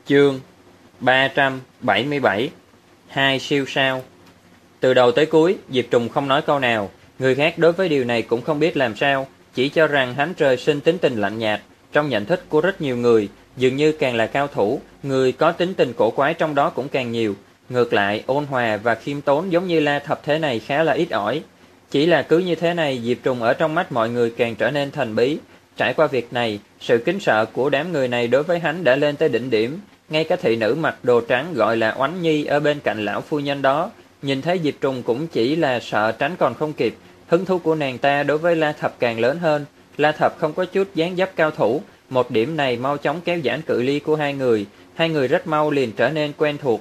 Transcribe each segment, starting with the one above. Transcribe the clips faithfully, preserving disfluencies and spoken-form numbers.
Chương ba trăm bảy mươi bảy. Hai siêu sao. Từ đầu tới cuối, Diệp Trùng không nói câu nào. Người khác đối với điều này cũng không biết làm sao, chỉ cho rằng hắn trời sinh tính tình lạnh nhạt. Trong nhận thức của rất nhiều người, dường như càng là cao thủ, người có tính tình cổ quái trong đó cũng càng nhiều. Ngược lại, ôn hòa và khiêm tốn giống như La Thập thế này khá là ít ỏi. Chỉ là cứ như thế này, Diệp Trùng ở trong mắt mọi người càng trở nên thần bí. Trải qua việc này, sự kính sợ của đám người này đối với hắn đã lên tới đỉnh điểm. Ngay cả thị nữ mặc đồ trắng gọi là Oánh Nhi ở bên cạnh lão phu nhân đó, nhìn thấy Diệp Trùng cũng chỉ là sợ tránh còn không kịp. Hứng thú của nàng ta đối với La Thập càng lớn hơn. La Thập không có chút dáng dấp cao thủ, một điểm này mau chóng kéo giãn cự ly của hai người. Hai người rất mau liền trở nên quen thuộc.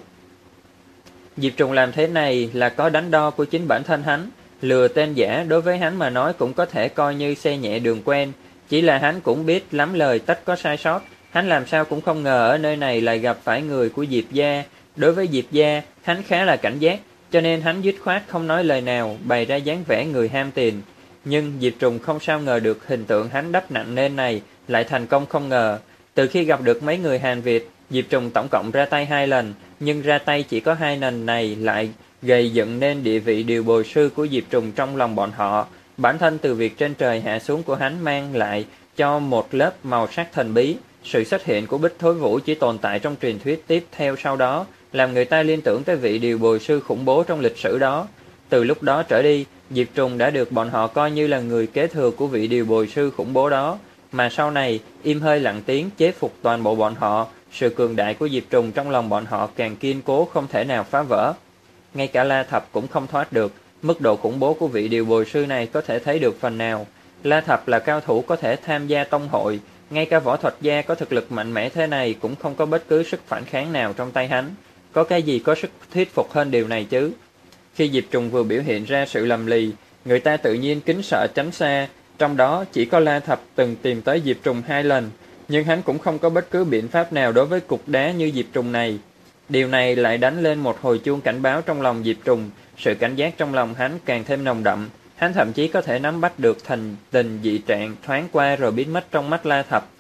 Diệp Trùng làm thế này là có đánh đo của chính bản thân hắn. Lừa tên giả đối với hắn mà nói cũng có thể coi như xe nhẹ đường quen. Chỉ là hắn cũng biết lắm lời tất có sai sót. Hắn làm sao cũng không ngờ ở nơi này lại gặp phải người của Diệp gia. Đối với Diệp gia, hắn khá là cảnh giác, cho nên hắn dứt khoát không nói lời nào, bày ra dáng vẻ người ham tiền. Nhưng Diệp Trùng không sao ngờ được hình tượng hắn đắp nặng nên này lại thành công không ngờ. Từ khi gặp được mấy người Hàn Việt, Diệp Trùng tổng cộng ra tay hai lần, nhưng ra tay chỉ có hai lần này lại gây dựng nên địa vị điều bồi sư của Diệp Trùng trong lòng bọn họ. Bản thân từ việc trên trời hạ xuống của hắn mang lại cho một lớp màu sắc thần bí. Sự xuất hiện của Bích Thối Vũ chỉ tồn tại trong truyền thuyết tiếp theo sau đó, làm người ta liên tưởng tới vị điều bồi sư khủng bố trong lịch sử đó. Từ lúc đó trở đi, Diệp Trùng đã được bọn họ coi như là người kế thừa của vị điều bồi sư khủng bố đó, mà sau này im hơi lặng tiếng chế phục toàn bộ bọn họ. Sự cường đại của Diệp Trùng trong lòng bọn họ càng kiên cố không thể nào phá vỡ. Ngay cả La Thập cũng không thoát được. Mức độ khủng bố của vị điều bồi sư này có thể thấy được phần nào. La Thập là cao thủ có thể tham gia tông hội, ngay cả võ thuật gia có thực lực mạnh mẽ thế này cũng không có bất cứ sức phản kháng nào trong tay hắn. Có cái gì có sức thuyết phục hơn điều này chứ? Khi Diệp Trùng vừa biểu hiện ra sự lầm lì, người ta tự nhiên kính sợ tránh xa. Trong đó chỉ có La Thập từng tìm tới Diệp Trùng hai lần, nhưng hắn cũng không có bất cứ biện pháp nào đối với cục đá như Diệp Trùng này. Điều này lại đánh lên một hồi chuông cảnh báo trong lòng Diệp Trùng. Sự cảnh giác trong lòng hắn càng thêm nồng đậm. Hắn thậm chí có thể nắm bắt được thành tình dị trạng thoáng qua rồi biến mất trong mắt La Thập.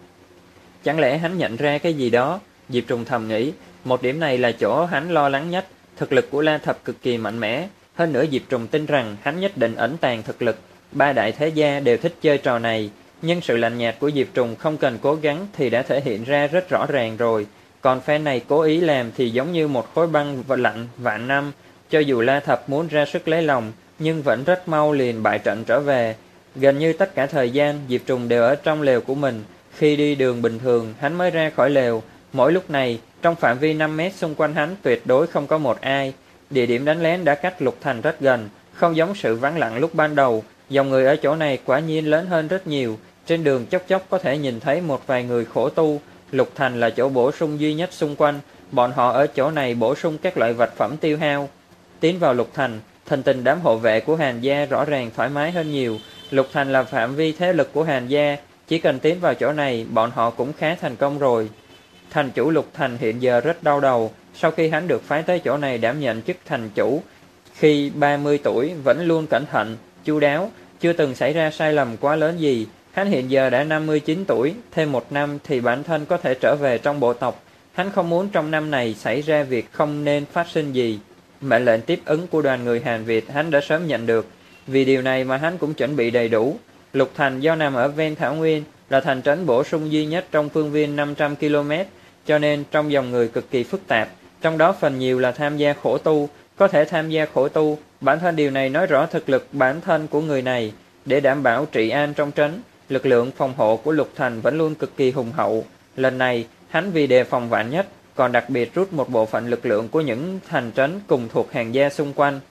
Chẳng lẽ hắn nhận ra cái gì đó? Diệp Trùng thầm nghĩ. Một điểm này là chỗ hắn lo lắng nhất. Thực lực của La Thập cực kỳ mạnh mẽ. Hơn nữa Diệp Trùng tin rằng hắn nhất định ẩn tàng thực lực. Ba đại thế gia đều thích chơi trò này. Nhưng sự lạnh nhạt của Diệp Trùng không cần cố gắng thì đã thể hiện ra rất rõ ràng rồi. Còn phe này cố ý làm thì giống như một khối băng và lạnh vạn năm. Cho dù La Thập muốn ra sức lấy lòng, nhưng vẫn rất mau liền bại trận trở về. Gần như tất cả thời gian, Diệp Trùng đều ở trong lều của mình. Khi đi đường bình thường, hắn mới ra khỏi lều. Mỗi lúc này, trong phạm vi năm mét xung quanh hắn tuyệt đối không có một ai. Địa điểm đánh lén đã cách Lục Thành rất gần, không giống sự vắng lặng lúc ban đầu. Dòng người ở chỗ này quả nhiên lớn hơn rất nhiều. Trên đường chốc chốc có thể nhìn thấy một vài người khổ tu. Lục Thành là chỗ bổ sung duy nhất xung quanh. Bọn họ ở chỗ này bổ sung các loại vật phẩm tiêu hao. Tiến vào Lục Thành, thành tình đám hộ vệ của Hàn gia rõ ràng thoải mái hơn nhiều. Lục Thành là phạm vi thế lực của Hàn gia, chỉ cần tiến vào chỗ này bọn họ cũng khá thành công rồi. Thành chủ Lục Thành hiện giờ rất đau đầu. Sau khi hắn được phái tới chỗ này đảm nhận chức thành chủ, khi ba mươi tuổi vẫn luôn cẩn thận, chu đáo, chưa từng xảy ra sai lầm quá lớn gì. Hắn hiện giờ đã năm mươi chín tuổi, thêm một năm thì bản thân có thể trở về trong bộ tộc. Hắn không muốn trong năm này xảy ra việc không nên phát sinh gì. Mệnh lệnh tiếp ứng của đoàn người Hàn Việt hắn đã sớm nhận được. Vì điều này mà hắn cũng chuẩn bị đầy đủ. Lục Thành do nằm ở ven thảo nguyên, là thành trấn bổ sung duy nhất trong phương viên năm trăm ki lô mét, cho nên trong dòng người cực kỳ phức tạp. Trong đó phần nhiều là tham gia khổ tu, có thể tham gia khổ tu. Bản thân điều này nói rõ thực lực bản thân của người này. Để đảm bảo trị an trong trấn, lực lượng phòng hộ của Lục Thành vẫn luôn cực kỳ hùng hậu. Lần này, hắn vì đề phòng vạn nhất, còn đặc biệt rút một bộ phận lực lượng của những thành trấn cùng thuộc Hàn gia xung quanh.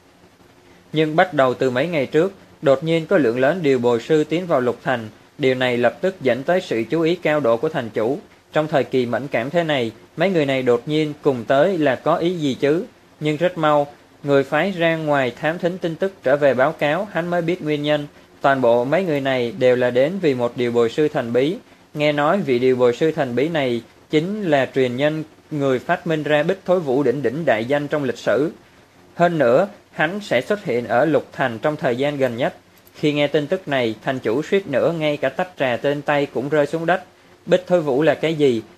Nhưng bắt đầu từ mấy ngày trước, đột nhiên có lượng lớn điều bồi sư tiến vào Lục Thành. Điều này lập tức dẫn tới sự chú ý cao độ của thành chủ. Trong thời kỳ mẫn cảm thế này, mấy người này đột nhiên cùng tới là có ý gì chứ? Nhưng rất mau, người phái ra ngoài thám thính tin tức trở về báo cáo, hắn mới biết nguyên nhân. Toàn bộ mấy người này đều là đến vì một điều bồi sư thần bí. Nghe nói vị điều bồi sư thần bí này chính là truyền nhân người phát minh ra Bích Thối Vũ đỉnh đỉnh đại danh trong lịch sử. Hơn nữa, hắn sẽ xuất hiện ở Lục Thành trong thời gian gần nhất. Khi nghe tin tức này, thành chủ suýt nữa ngay cả tách trà trên tay cũng rơi xuống đất. Bích Thối Vũ là cái gì?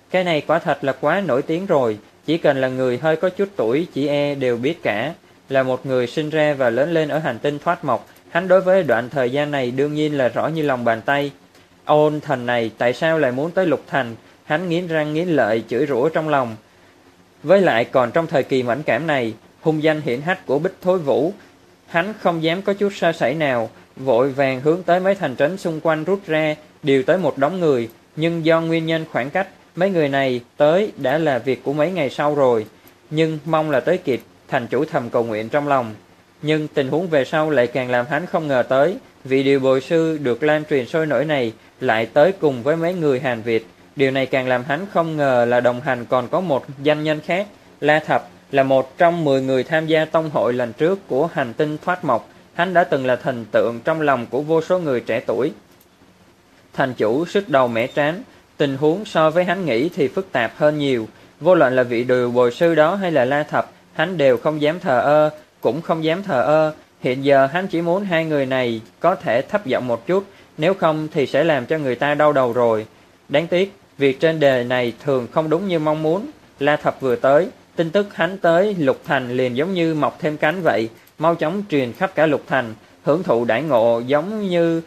Cái này quả thật là quá nổi tiếng rồi, chỉ cần là người hơi có chút tuổi chỉ e đều biết cả. Là một người sinh ra và lớn lên ở hành tinh thoát mộc, hắn đối với đoạn thời gian này đương nhiên là rõ như lòng bàn tay. Ôn thần này tại sao lại muốn tới Lục Thành? Hắn nghiến răng nghiến lợi chửi rủa trong lòng. Với lại còn trong thời kỳ mẫn cảm này, hung danh hiển hách của Bích Thối Vũ, hắn không dám có chút sơ sẩy nào, vội vàng hướng tới mấy thành trấn xung quanh rút ra, điều tới một đống người, nhưng do nguyên nhân khoảng cách, mấy người này tới đã là việc của mấy ngày sau rồi, nhưng mong là tới kịp, thành chủ thầm cầu nguyện trong lòng. Nhưng tình huống về sau lại càng làm hắn không ngờ tới, vị điều bồi sư được lan truyền sôi nổi này lại tới cùng với mấy người Hàn Việt. Điều này càng làm hắn không ngờ là đồng hành còn có một danh nhân khác. La Thập là một trong mười người tham gia tông hội lần trước của hành tinh thoát mộc. Hắn đã từng là thần tượng trong lòng của vô số người trẻ tuổi. Thành chủ sứt đầu mẻ trán. Tình huống so với hắn nghĩ thì phức tạp hơn nhiều. Vô luận là vị điều bồi sư đó hay là La Thập, hắn đều không dám thờ ơ, cũng không dám thờ ơ. Hiện giờ hắn chỉ muốn hai người này có thể thấp giọng một chút, nếu không thì sẽ làm cho người ta đau đầu rồi. Đáng tiếc, việc trên đề này thường không đúng như mong muốn. La Thập vừa tới, tin tức hắn tới Lục Thành liền giống như mọc thêm cánh vậy, mau chóng truyền khắp cả Lục Thành, hưởng thụ đãi ngộ giống như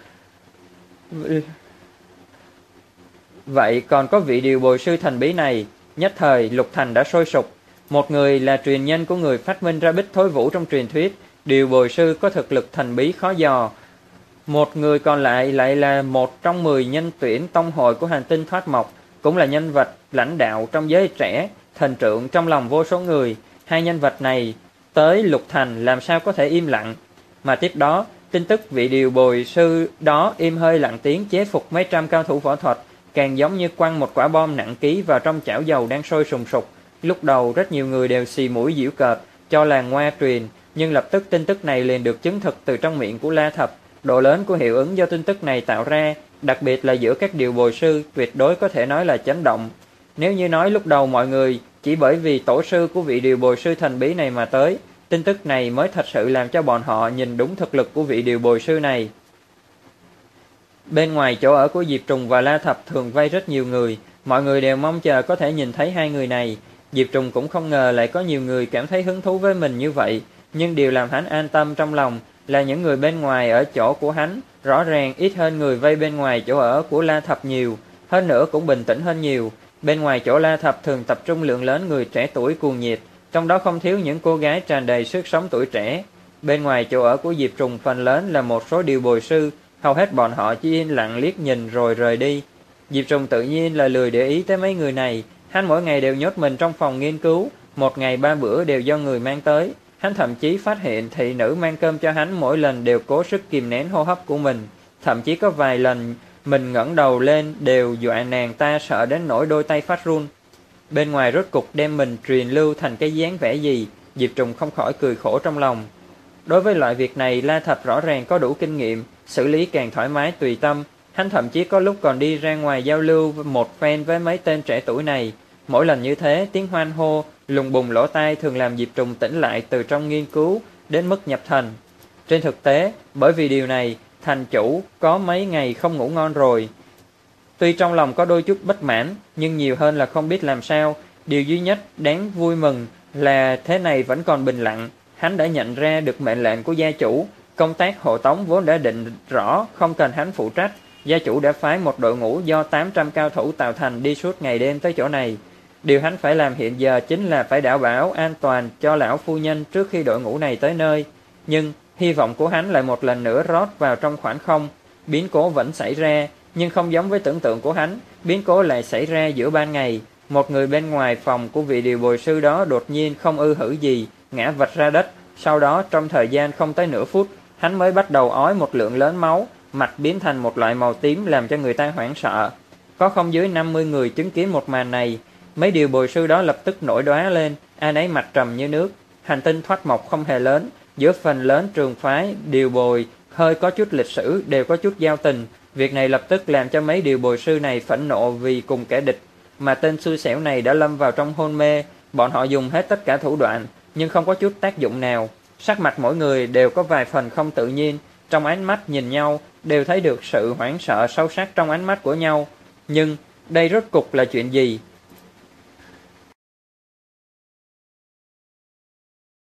vậy. Còn có vị điều bồi sư thần bí này, nhất thời Lục Thành đã sôi sục. Một người là truyền nhân của người phát minh ra Bích Thối Vũ trong truyền thuyết, điều bồi sư có thực lực thần bí khó dò. Một người còn lại lại là một trong mười nhân tuyển tông hội của hành tinh thoát mộc, cũng là nhân vật lãnh đạo trong giới trẻ, thần trượng trong lòng vô số người. Hai nhân vật này tới Lục Thành làm sao có thể im lặng. Mà tiếp đó, tin tức vị điều bồi sư đó im hơi lặng tiếng chế phục mấy trăm cao thủ võ thuật, càng giống như quăng một quả bom nặng ký vào trong chảo dầu đang sôi sùng sục. Lúc đầu rất nhiều người đều xì mũi giễu cợt, cho là ngoa truyền, nhưng lập tức tin tức này liền được chứng thực từ trong miệng của La Thập. Độ lớn của hiệu ứng do tin tức này tạo ra, đặc biệt là giữa các điều bồi sư, tuyệt đối có thể nói là chấn động. Nếu như nói lúc đầu mọi người chỉ bởi vì tổ sư của vị điều bồi sư thần bí này mà tới, tin tức này mới thật sự làm cho bọn họ nhìn đúng thực lực của vị điều bồi sư này. Bên ngoài chỗ ở của Diệp Trùng và La Thập thường vây rất nhiều người, mọi người đều mong chờ có thể nhìn thấy hai người này. Diệp Trùng cũng không ngờ lại có nhiều người cảm thấy hứng thú với mình như vậy, nhưng điều làm hắn an tâm trong lòng là những người bên ngoài ở chỗ của hắn rõ ràng ít hơn người vây bên ngoài chỗ ở của La Thập nhiều, hơn nữa cũng bình tĩnh hơn nhiều. Bên ngoài chỗ La Thập thường tập trung lượng lớn người trẻ tuổi cuồng nhiệt, trong đó không thiếu những cô gái tràn đầy sức sống tuổi trẻ. Bên ngoài chỗ ở của Diệp Trùng phần lớn là một số điều bồi sư, hầu hết bọn họ chỉ yên lặng liếc nhìn rồi rời đi. Diệp Trùng tự nhiên là lười để ý tới mấy người này, hắn mỗi ngày đều nhốt mình trong phòng nghiên cứu, một ngày ba bữa đều do người mang tới. Hắn thậm chí phát hiện thị nữ mang cơm cho hắn mỗi lần đều cố sức kìm nén hô hấp của mình. Thậm chí có vài lần mình ngẩng đầu lên đều dọa nàng ta sợ đến nỗi đôi tay phát run. Bên ngoài rốt cục đem mình truyền lưu thành cái dáng vẻ gì, Diệp Trùng không khỏi cười khổ trong lòng. Đối với loại việc này, La Thập rõ ràng có đủ kinh nghiệm, xử lý càng thoải mái tùy tâm. Hắn thậm chí có lúc còn đi ra ngoài giao lưu một phen với mấy tên trẻ tuổi này. Mỗi lần như thế, tiếng hoan hô lùng bùng lỗ tai thường làm Diệp Trùng tỉnh lại từ trong nghiên cứu đến mức nhập thần. Trên thực tế, bởi vì điều này, thành chủ có mấy ngày không ngủ ngon rồi. Tuy trong lòng có đôi chút bất mãn, nhưng nhiều hơn là không biết làm sao. Điều duy nhất đáng vui mừng là thế này vẫn còn bình lặng. Hắn đã nhận ra được mệnh lệnh của gia chủ, công tác hộ tống vốn đã định rõ không cần hắn phụ trách. Gia chủ đã phái một đội ngũ do tám trăm cao thủ tạo thành đi suốt ngày đêm tới chỗ này. Điều hắn phải làm hiện giờ chính là phải đảm bảo an toàn cho lão phu nhân trước khi đội ngũ này tới nơi. Nhưng hy vọng của hắn lại một lần nữa rót vào trong khoảng không. Biến cố vẫn xảy ra, nhưng không giống với tưởng tượng của hắn. Biến cố lại xảy ra giữa ban ngày. Một người bên ngoài phòng của vị điều bồi sư đó đột nhiên không ư hử gì, ngã vật ra đất. Sau đó trong thời gian không tới nửa phút, hắn mới bắt đầu ói một lượng lớn máu, mặt biến thành một loại màu tím làm cho người ta hoảng sợ. Có không dưới năm mươi người chứng kiến một màn này. Mấy điều bồi sư đó lập tức nổi đoá lên, ai nấy mặt trầm như nước. Hành tinh thoát mộc không hề lớn, giữa phần lớn trường phái điều bồi hơi có chút lịch sử, đều có chút giao tình. Việc này lập tức làm cho mấy điều bồi sư này phẫn nộ vì cùng kẻ địch, mà tên xui xẻo này đã lâm vào trong hôn mê. Bọn họ dùng hết tất cả thủ đoạn, nhưng không có chút tác dụng nào. Sắc mặt mỗi người đều có vài phần không tự nhiên, trong ánh mắt nhìn nhau đều thấy được sự hoảng sợ sâu sắc trong ánh mắt của nhau. Nhưng đây rốt cục là chuyện gì?